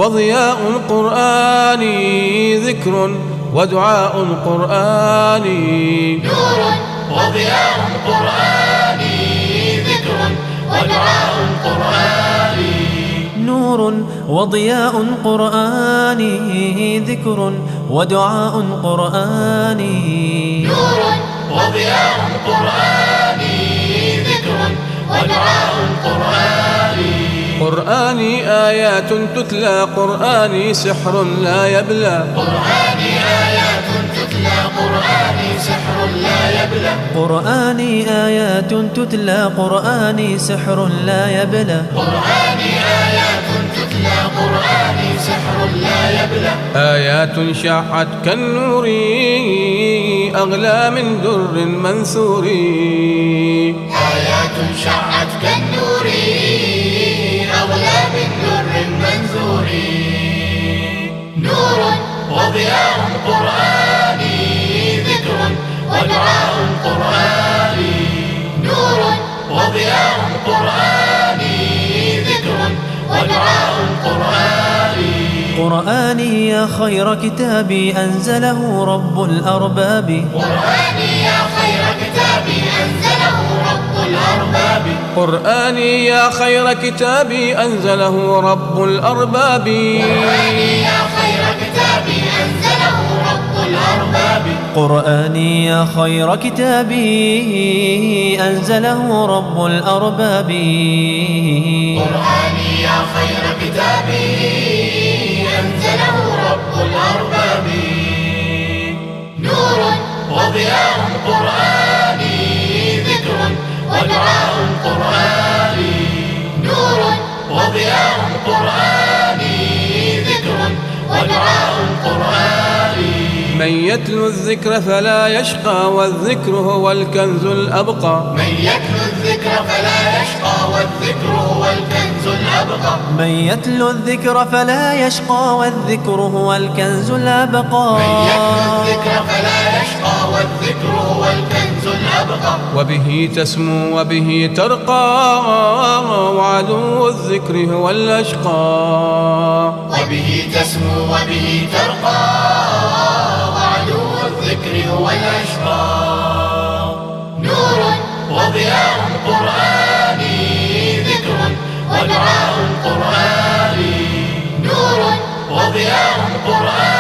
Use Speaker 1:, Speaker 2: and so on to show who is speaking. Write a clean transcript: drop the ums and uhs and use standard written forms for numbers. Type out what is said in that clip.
Speaker 1: وضياء قرآني ذكر ودعاء قرآني
Speaker 2: نور وضياء قرآني ذكر ودعاء قرآني
Speaker 3: نور وضياء قرآني ذكر ودعاء قرآني
Speaker 2: نور وضياء قرآني ذكر ودعاء قرآني
Speaker 1: قرآني آيات تتلى قرآني سحر لا يبلى
Speaker 2: قرآني آيات تتلى قرآني سحر لا يبلى
Speaker 3: قرآني آيات تتلى قرآني سحر لا يبلى
Speaker 2: قرآني آيات تتلى قرآني سحر لا يبلى
Speaker 1: آيات شاحت كالنور أغلى من در منثور
Speaker 2: آيات شاحت كالنور أغلى من در منثور نور وضياء قرآني ذكر ودعاء قرآني نور وضياء قرآني ذكر ودعاء قرآني
Speaker 3: قرآني يا خير كتابي أنزله رب الأرباب
Speaker 2: قرآني يا خير كتابي أنزله رب الأرباب
Speaker 1: قرآني يا خير كتابي أنزله رب الأرباب
Speaker 2: قرآني يا خير كتابي أنزله رب الأرباب
Speaker 3: قرآني يا خير كتابي أنزله رب الأرباب
Speaker 2: قرآني يا خير كتابي أنزله رب الأرباب نور وضياء قرآني ذكر ودعاء قرآني نور وضياء قرآني ذكر ودعاء قرآني
Speaker 1: من يتلو الذكر فلا يشقى والذكر هو الكنز الأبقى
Speaker 2: من يتلو الذكر فلا يشقى والذكر هو الكنز الأبقى
Speaker 3: من يتلو الذكر فلا يشقى والذكر هو الكنز الأبقى
Speaker 2: من يتلو الذكر فلا يشقى والذكر هو الكنز الأبقى
Speaker 1: وبه تسمو وبه ترقى وعدو الذكر هو الأشقى
Speaker 2: وبه تسمو وبه ترقى وعدو الذكر هو الأشقى نور وضياء قرآني ذكر ودعاء قرآني نور وضياء قرآني